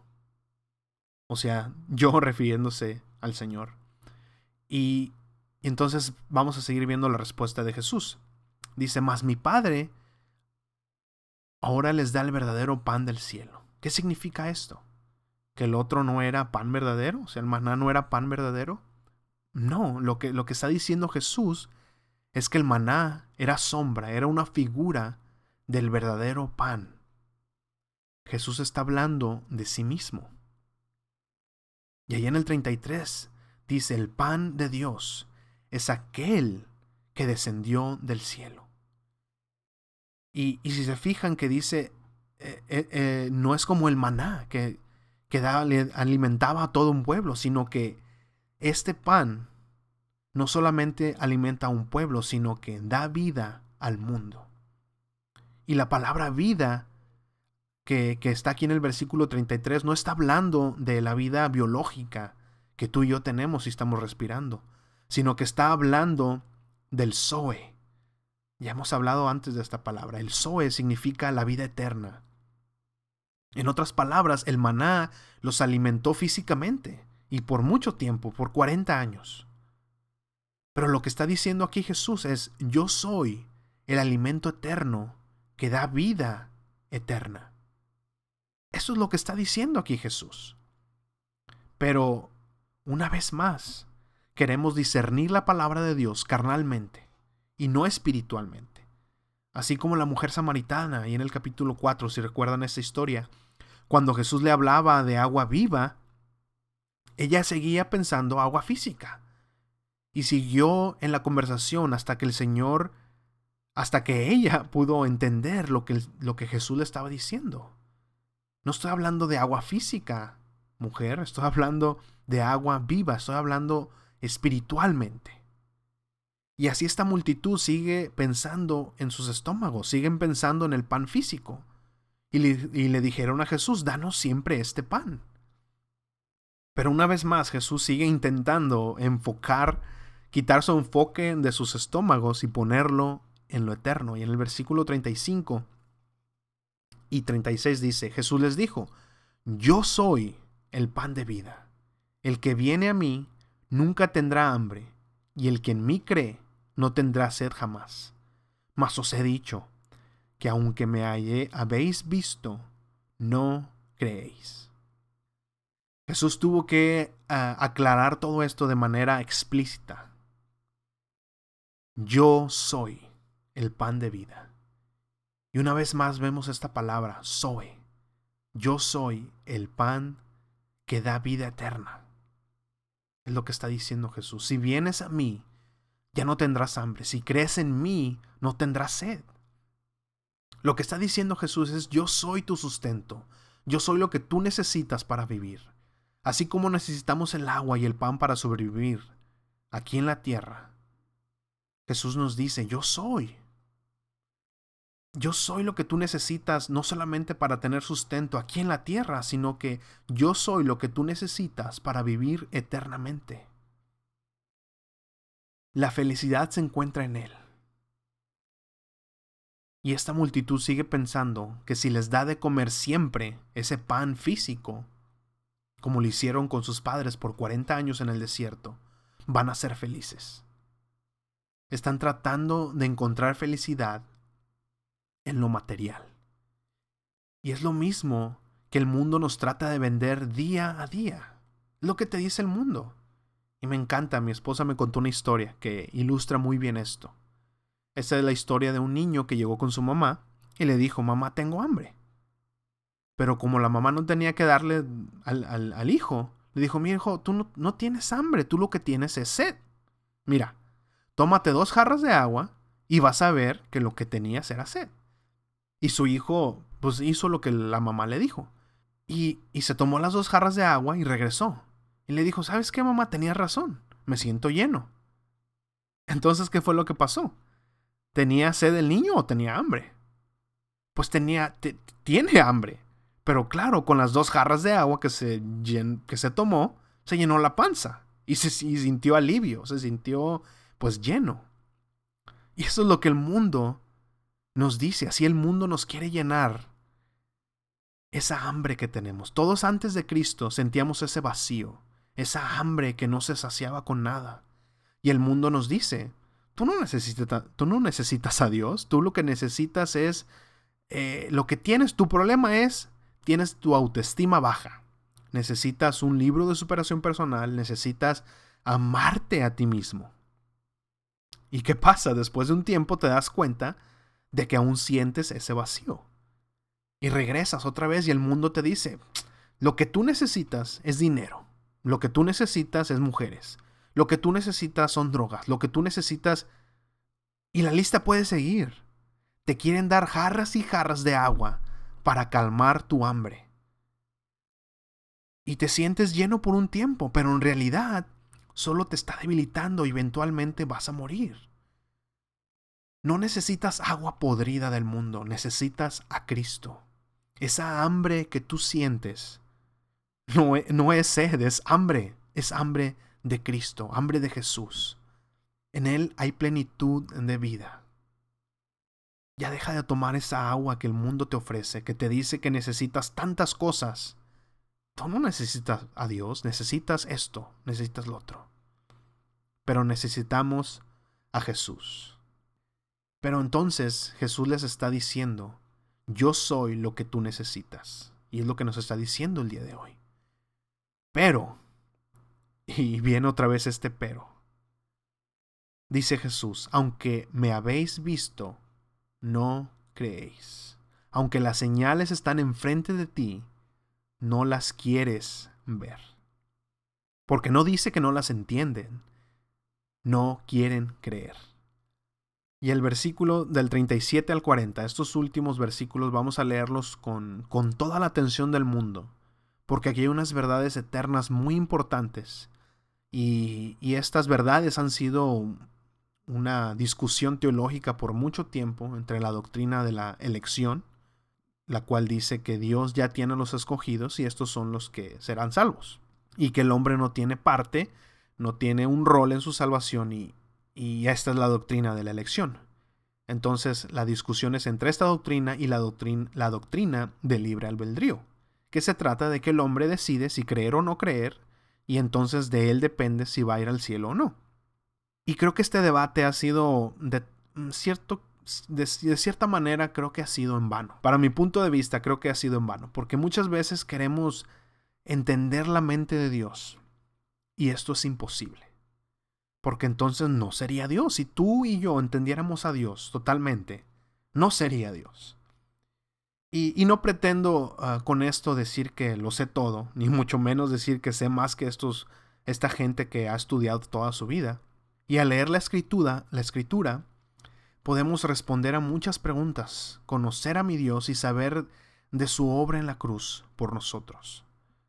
O sea, yo refiriéndose al Señor. Y entonces vamos a seguir viendo la respuesta de Jesús. Dice, mas mi Padre ahora les da el verdadero pan del cielo. ¿Qué significa esto? ¿Que el otro no era pan verdadero? O sea, el maná no era pan verdadero. No, lo que está diciendo Jesús es que el maná era sombra, era una figura del verdadero pan. Jesús está hablando de sí mismo. Y ahí en el 33 dice, el pan de Dios es aquel que descendió del cielo. Y si se fijan que dice, no es como el maná que le alimentaba a todo un pueblo, sino que este pan no solamente alimenta a un pueblo, sino que da vida al mundo. Y la palabra vida que está aquí en el versículo 33 no está hablando de la vida biológica que tú y yo tenemos y estamos respirando, sino que está hablando del Zoe. Ya hemos hablado antes de esta palabra. El Zoe significa la vida eterna. En otras palabras, el maná los alimentó físicamente y por mucho tiempo, por 40 años. Pero lo que está diciendo aquí Jesús es, yo soy el alimento eterno que da vida eterna. Eso es lo que está diciendo aquí Jesús. Pero, una vez más, queremos discernir la palabra de Dios carnalmente y no espiritualmente. Así como la mujer samaritana, y en el capítulo 4, si recuerdan esta historia, cuando Jesús le hablaba de agua viva, ella seguía pensando agua física. Y siguió en la conversación hasta que ella pudo entender lo que Jesús le estaba diciendo. No estoy hablando de agua física, mujer, estoy hablando de agua viva, estoy hablando espiritualmente. Y así esta multitud sigue pensando en sus estómagos, siguen pensando en el pan físico. Y le dijeron a Jesús, danos siempre este pan. Pero una vez más Jesús sigue intentando quitar su enfoque de sus estómagos y ponerlo en lo eterno. Y en el versículo 35 y 36 dice, Jesús les dijo, yo soy el pan de vida. El que viene a mí nunca tendrá hambre, y el que en mí cree no tendrá sed jamás. Mas os he dicho que aunque me habéis visto, no creéis. Jesús tuvo que aclarar todo esto de manera explícita. Yo soy el pan de vida. Y una vez más vemos esta palabra, Zoe. Yo soy el pan que da vida eterna. Es lo que está diciendo Jesús. Si vienes a mí, ya no tendrás hambre. Si crees en mí, no tendrás sed. Lo que está diciendo Jesús es: yo soy tu sustento. Yo soy lo que tú necesitas para vivir. Así como necesitamos el agua y el pan para sobrevivir aquí en la tierra, Jesús nos dice: yo soy. Yo soy lo que tú necesitas, no solamente para tener sustento aquí en la tierra, sino que yo soy lo que tú necesitas para vivir eternamente. La felicidad se encuentra en Él. Y esta multitud sigue pensando que si les da de comer siempre ese pan físico, como lo hicieron con sus padres por 40 años en el desierto, van a ser felices. Están tratando de encontrar felicidad en lo material. Y es lo mismo que el mundo nos trata de vender día a día. Es lo que te dice el mundo. Y me encanta, mi esposa me contó una historia que ilustra muy bien esto. Esta es la historia de un niño que llegó con su mamá y le dijo: mamá, tengo hambre. Pero como la mamá no tenía que darle al hijo, le dijo: mi hijo, tú no tienes hambre, tú lo que tienes es sed. Mira, tómate 2 jarras de agua y vas a ver que lo que tenías era sed. Y su hijo pues hizo lo que la mamá le dijo. Y se tomó las 2 jarras de agua y regresó. Y le dijo: ¿sabes qué, mamá? Tenías razón, me siento lleno. Entonces, ¿qué fue lo que pasó? ¿Tenía sed el niño o tenía hambre? Pues tiene hambre. Pero claro, con las 2 jarras de agua que se tomó, se llenó la panza. Y sintió alivio, se sintió pues lleno. Y eso es lo que el mundo nos dice. Así el mundo nos quiere llenar esa hambre que tenemos. Todos antes de Cristo sentíamos ese vacío, esa hambre que no se saciaba con nada. Y el mundo nos dice: tú no necesitas a Dios, tú lo que necesitas es lo que tienes. Tu problema es: tienes tu autoestima baja. Necesitas un libro de superación personal, necesitas amarte a ti mismo. ¿Y qué pasa? Después de un tiempo te das cuenta de que aún sientes ese vacío. Y regresas otra vez y el mundo te dice: lo que tú necesitas es dinero. Lo que tú necesitas es mujeres. Lo que tú necesitas son drogas. Lo que tú necesitas... Y la lista puede seguir. Te quieren dar jarras y jarras de agua para calmar tu hambre. Y te sientes lleno por un tiempo, pero en realidad solo te está debilitando y eventualmente vas a morir. No necesitas agua podrida del mundo, necesitas a Cristo. Esa hambre que tú sientes no es sed, es hambre de Cristo, hambre de Jesús. En Él hay plenitud de vida. Ya deja de tomar esa agua que el mundo te ofrece, que te dice que necesitas tantas cosas. Tú no necesitas a Dios, necesitas esto, necesitas lo otro. Pero necesitamos a Jesús. Pero entonces Jesús les está diciendo: yo soy lo que tú necesitas. Y es lo que nos está diciendo el día de hoy. Pero, y viene otra vez este pero. Dice Jesús: aunque me habéis visto, no creéis. Aunque las señales están enfrente de ti, no las quieres ver. Porque no dice que no las entienden, no quieren creer. Y el versículo del 37 al 40, estos últimos versículos vamos a leerlos con toda la atención del mundo, porque aquí hay unas verdades eternas muy importantes, y estas verdades han sido una discusión teológica por mucho tiempo entre la doctrina de la elección, la cual dice que Dios ya tiene a los escogidos y estos son los que serán salvos, y que el hombre no tiene parte, no tiene un rol en su salvación, y esta es la doctrina de la elección. Entonces la discusión es entre esta doctrina y la doctrina del libre albedrío, que se trata de que el hombre decide si creer o no creer, y entonces de él depende si va a ir al cielo o no. Y creo que este debate ha sido de cierta manera, creo que ha sido en vano. Para mi punto de vista, creo que ha sido en vano, porque muchas veces queremos entender la mente de Dios, y esto es imposible. Porque entonces no sería Dios. Si tú y yo entendiéramos a Dios totalmente, no sería Dios. Y no pretendo con esto decir que lo sé todo, ni mucho menos decir que sé más que esta gente que ha estudiado toda su vida. Y al leer la escritura, podemos responder a muchas preguntas, conocer a mi Dios y saber de su obra en la cruz por nosotros.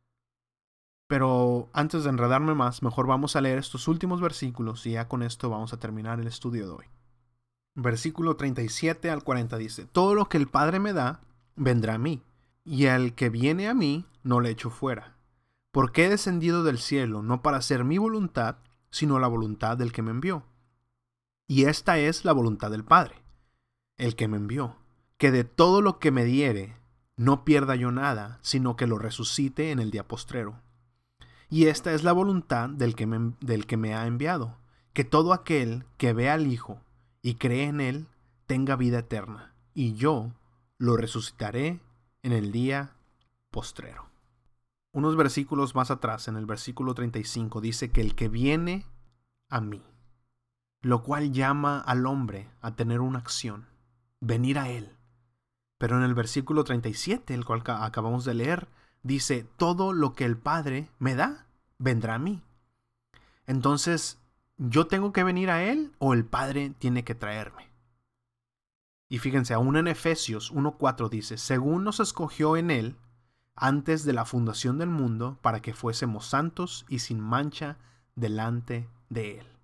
Pero antes de enredarme más, mejor vamos a leer estos últimos versículos y ya con esto vamos a terminar el estudio de hoy. Versículo 37 al 40 dice: Todo lo que el Padre me da, vendrá a mí, y al que viene a mí, no le echo fuera. Porque he descendido del cielo, no para hacer mi voluntad, sino la voluntad del que me envió. Y esta es la voluntad del Padre, el que me envió, que de todo lo que me diere, no pierda yo nada, sino que lo resucite en el día postrero. Y esta es la voluntad del que me ha enviado, que todo aquel que ve al Hijo y cree en Él tenga vida eterna, y yo lo resucitaré en el día postrero. Unos versículos más atrás, en el versículo 35, dice que el que viene a mí, lo cual llama al hombre a tener una acción, venir a Él. Pero en el versículo 37, el cual acabamos de leer, dice: todo lo que el Padre me da, vendrá a mí. Entonces, ¿yo tengo que venir a Él o el Padre tiene que traerme? Y fíjense, aún en Efesios 1:4 dice: según nos escogió en Él antes de la fundación del mundo, para que fuésemos santos y sin mancha delante de Él.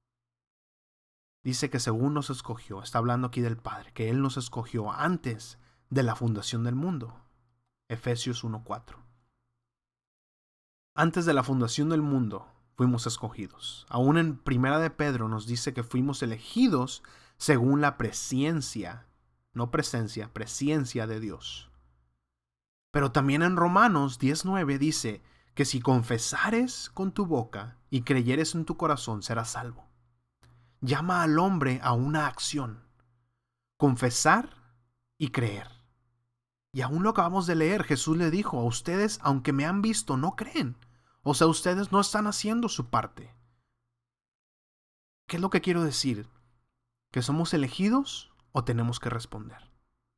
Dice que según nos escogió, está hablando aquí del Padre, que Él nos escogió antes de la fundación del mundo. Efesios 1:4. Antes de la fundación del mundo fuimos escogidos. Aún en Primera de Pedro nos dice que fuimos elegidos según la presciencia, no presencia, presciencia de Dios. Pero también en Romanos 10:9 dice que si confesares con tu boca y creyeres en tu corazón, serás salvo. Llama al hombre a una acción: confesar y creer. Y aún lo acabamos de leer, Jesús le dijo: a ustedes, aunque me han visto, no creen. O sea, ustedes no están haciendo su parte. ¿Qué es lo que quiero decir? ¿Que somos elegidos o tenemos que responder?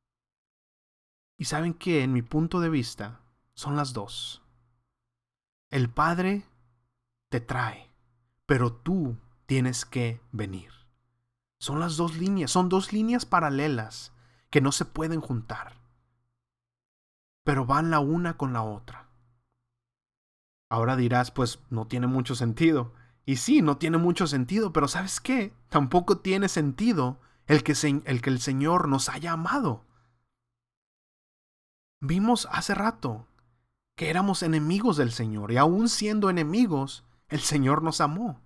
Y saben que en mi punto de vista son las dos. El Padre te trae, pero tú tienes que venir. Son las dos líneas, son dos líneas paralelas que no se pueden juntar, pero van la una con la otra. Ahora dirás, pues no tiene mucho sentido. Y sí, no tiene mucho sentido, pero ¿sabes qué? Tampoco tiene sentido el que el Señor nos haya amado. Vimos hace rato que éramos enemigos del Señor, y aún siendo enemigos, el Señor nos amó.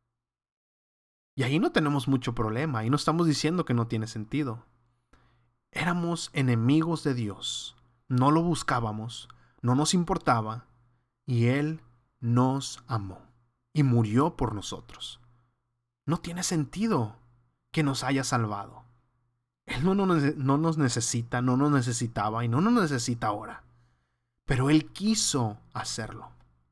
Y ahí no tenemos mucho problema, ahí no estamos diciendo que no tiene sentido. Éramos enemigos de Dios, no lo buscábamos, no nos importaba, y Él nos amó y murió por nosotros. No tiene sentido que nos haya salvado. Él no nos necesita, no nos necesitaba y no nos necesita ahora. Pero Él quiso hacerlo.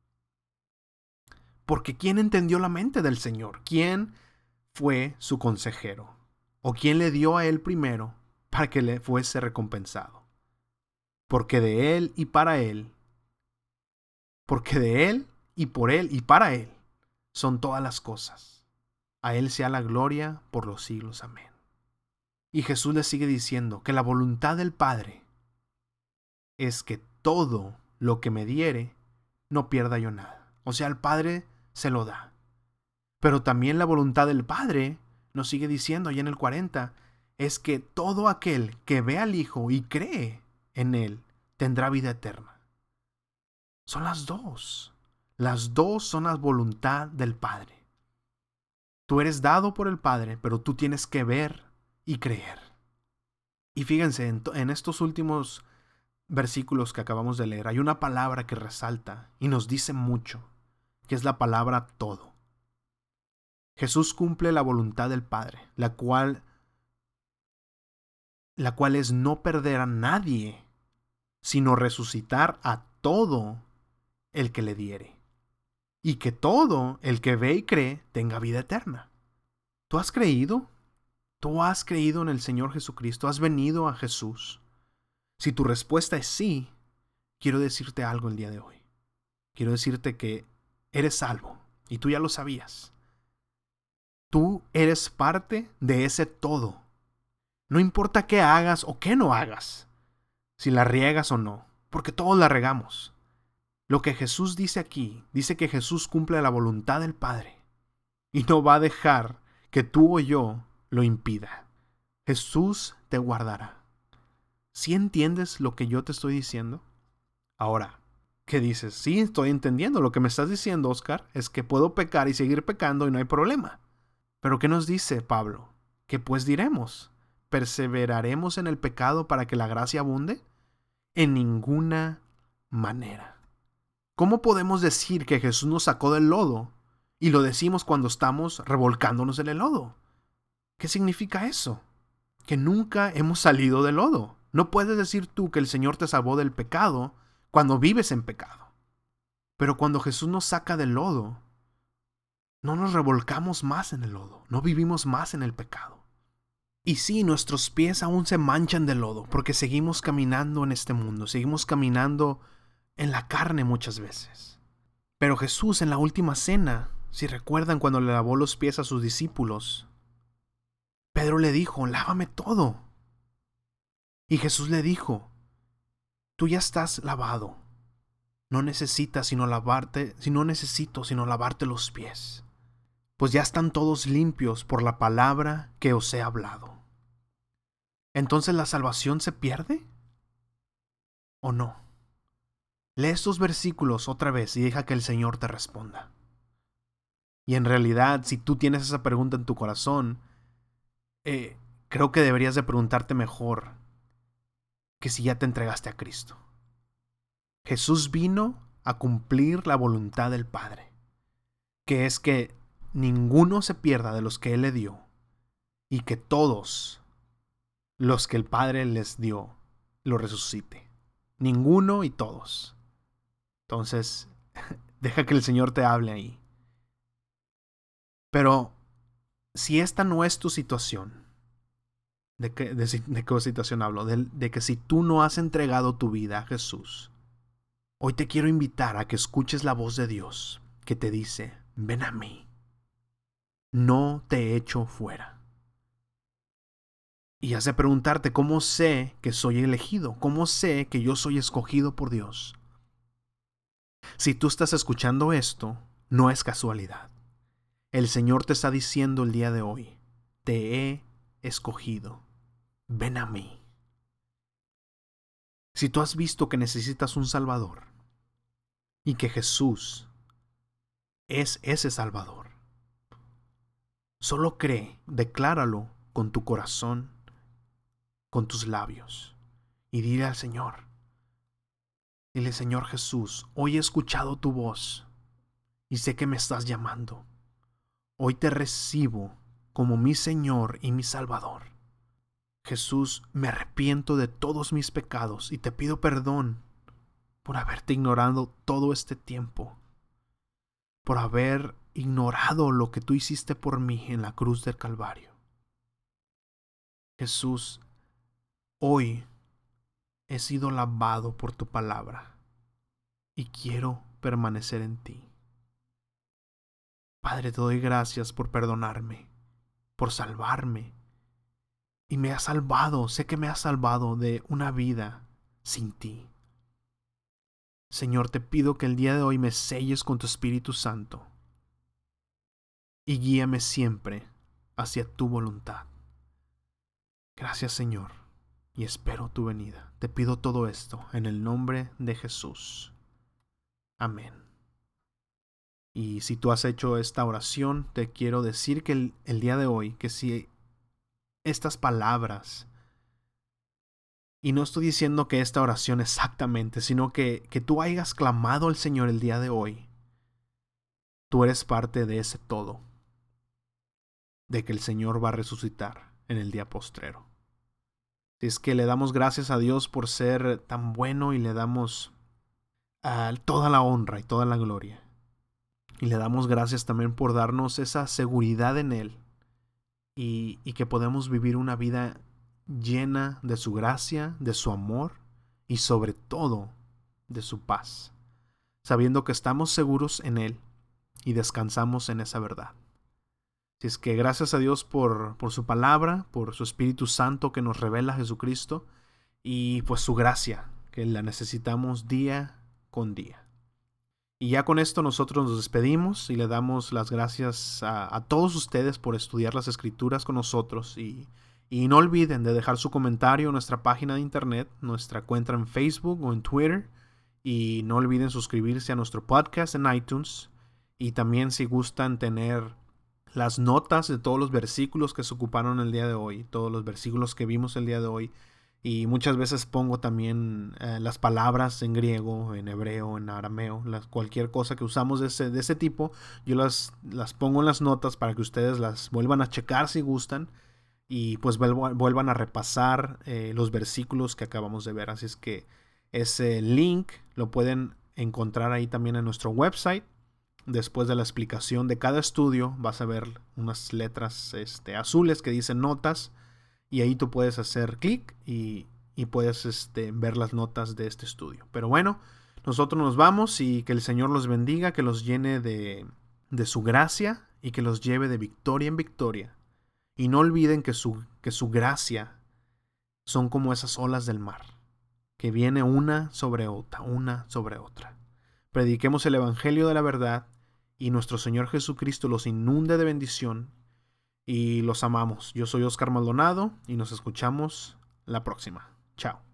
Porque ¿quién entendió la mente del Señor? ¿Quién fue su consejero? ¿O quién le dio a Él primero para que le fuese recompensado? Porque de Él y para Él, porque de Él y por Él y para Él son todas las cosas. A Él sea la gloria por los siglos. Amén. Y Jesús le sigue diciendo que la voluntad del Padre es que todo lo que me diere, no pierda yo nada. O sea, el Padre se lo da. Pero también la voluntad del Padre, nos sigue diciendo allá en el 40, es que todo aquel que ve al Hijo y cree en Él, tendrá vida eterna. Son las dos. Las dos son la voluntad del Padre. Tú eres dado por el Padre, pero tú tienes que ver y creer. Y fíjense, en estos últimos versículos que acabamos de leer, hay una palabra que resalta y nos dice mucho, que es la palabra todo. Jesús cumple la voluntad del Padre, la cual es no perder a nadie, sino resucitar a todo el que le diere. y que todo el que ve y cree tenga vida eterna. ¿Tú has creído? ¿Tú has creído en el Señor Jesucristo? ¿Has venido a Jesús? Si tu respuesta es sí, quiero decirte algo el día de hoy. Quiero decirte que eres salvo y tú ya lo sabías. Tú eres parte de ese todo. No importa qué hagas o qué no hagas, si la riegas o no, porque todos la regamos. Lo que Jesús dice aquí, dice que Jesús cumple la voluntad del Padre y no va a dejar que tú o yo lo impida. Jesús te guardará. ¿Sí entiendes lo que yo te estoy diciendo? Ahora, ¿qué dices? Sí, estoy entendiendo. Lo que me estás diciendo, Oscar, es que puedo pecar y seguir pecando y no hay problema. Pero ¿qué nos dice Pablo? ¿Qué pues diremos? ¿Perseveraremos en el pecado para que la gracia abunde? En ninguna manera. ¿Cómo podemos decir que Jesús nos sacó del lodo y lo decimos cuando estamos revolcándonos en el lodo? ¿Qué significa eso? Que nunca hemos salido del lodo. No puedes decir tú que el Señor te salvó del pecado cuando vives en pecado. Pero cuando Jesús nos saca del lodo, no nos revolcamos más en el lodo, no vivimos más en el pecado. Y sí, nuestros pies aún se manchan de lodo porque seguimos caminando en este mundo, seguimos caminando en la carne muchas veces. Pero Jesús en la última cena, si recuerdan cuando le lavó los pies a sus discípulos, Pedro le dijo, lávame todo. Y Jesús le dijo, tú ya estás lavado, no necesitas sino lavarte, no necesito sino lavarte los pies, pues ya están todos limpios por la palabra que os he hablado. ¿Entonces la salvación se pierde? ¿O no? Lee estos versículos otra vez y deja que el Señor te responda. Y en realidad, si tú tienes esa pregunta en tu corazón, creo que deberías de preguntarte mejor que si ya te entregaste a Cristo. Jesús vino a cumplir la voluntad del Padre, que es que ninguno se pierda de los que Él le dio, y que todos los que el Padre les dio lo resucite. Ninguno y todos. Entonces, deja que el Señor te hable ahí. Pero si esta no es tu situación, ¿de qué situación hablo? De que si tú no has entregado tu vida a Jesús, hoy te quiero invitar a que escuches la voz de Dios que te dice, ven a mí, no te echo fuera. Y has de preguntarte, ¿cómo sé que soy elegido? ¿Cómo sé que yo soy escogido por Dios? Si tú estás escuchando esto, no es casualidad. El Señor te está diciendo el día de hoy, te he escogido, ven a mí. Si tú has visto que necesitas un Salvador y que Jesús es ese Salvador, solo cree, decláralo con tu corazón, con tus labios y dile al Señor, dile Señor Jesús, hoy he escuchado tu voz y sé que me estás llamando. Hoy te recibo como mi Señor y mi Salvador. Jesús, me arrepiento de todos mis pecados y te pido perdón por haberte ignorado todo este tiempo, por haber ignorado lo que tú hiciste por mí en la cruz del Calvario. Jesús, hoy he sido lavado por tu palabra y quiero permanecer en ti. Padre, te doy gracias por perdonarme, por salvarme. Y me has salvado, sé que me has salvado de una vida sin ti. Señor, te pido que el día de hoy me selles con tu Espíritu Santo y guíame siempre hacia tu voluntad. Gracias, Señor, y espero tu venida. Te pido todo esto en el nombre de Jesús. Amén. Y si tú has hecho esta oración, te quiero decir que el día de hoy, que si estas palabras, y no estoy diciendo que esta oración exactamente, sino que tú hayas clamado al Señor el día de hoy, tú eres parte de ese todo, de que el Señor va a resucitar en el día postrero. Si es que le damos gracias a Dios por ser tan bueno y le damos toda la honra y toda la gloria. Y le damos gracias también por darnos esa seguridad en Él y que podemos vivir una vida llena de su gracia, de su amor y sobre todo de su paz, sabiendo que estamos seguros en Él y descansamos en esa verdad. Así es que gracias a Dios por su palabra, por su Espíritu Santo que nos revela a Jesucristo y pues su gracia, que la necesitamos día con día. Y ya con esto nosotros nos despedimos y le damos las gracias a todos ustedes por estudiar las Escrituras con nosotros. Y no olviden de dejar su comentario en nuestra página de internet, nuestra cuenta en Facebook o en Twitter. Y no olviden suscribirse a nuestro podcast en iTunes. Y también si gustan tener las notas de todos los versículos que se ocuparon el día de hoy, todos los versículos que vimos el día de hoy. Y muchas veces pongo también las palabras en griego, en hebreo, en arameo, cualquier cosa que usamos de ese tipo, yo las pongo en las notas para que ustedes las vuelvan a checar si gustan y pues vuelvan a repasar los versículos que acabamos de ver. Así es que ese link lo pueden encontrar ahí también en nuestro website. Después de la explicación de cada estudio vas a ver unas letras azules que dicen notas. Y ahí tú puedes hacer clic y puedes ver las notas de este estudio. Pero bueno, nosotros nos vamos y que el Señor los bendiga, que los llene de su gracia y que los lleve de victoria en victoria. Y no olviden que su gracia son como esas olas del mar, que viene una sobre otra, una sobre otra. Prediquemos el Evangelio de la verdad y nuestro Señor Jesucristo los inunde de bendición. Y los amamos. Yo soy Oscar Maldonado y nos escuchamos la próxima. Chao.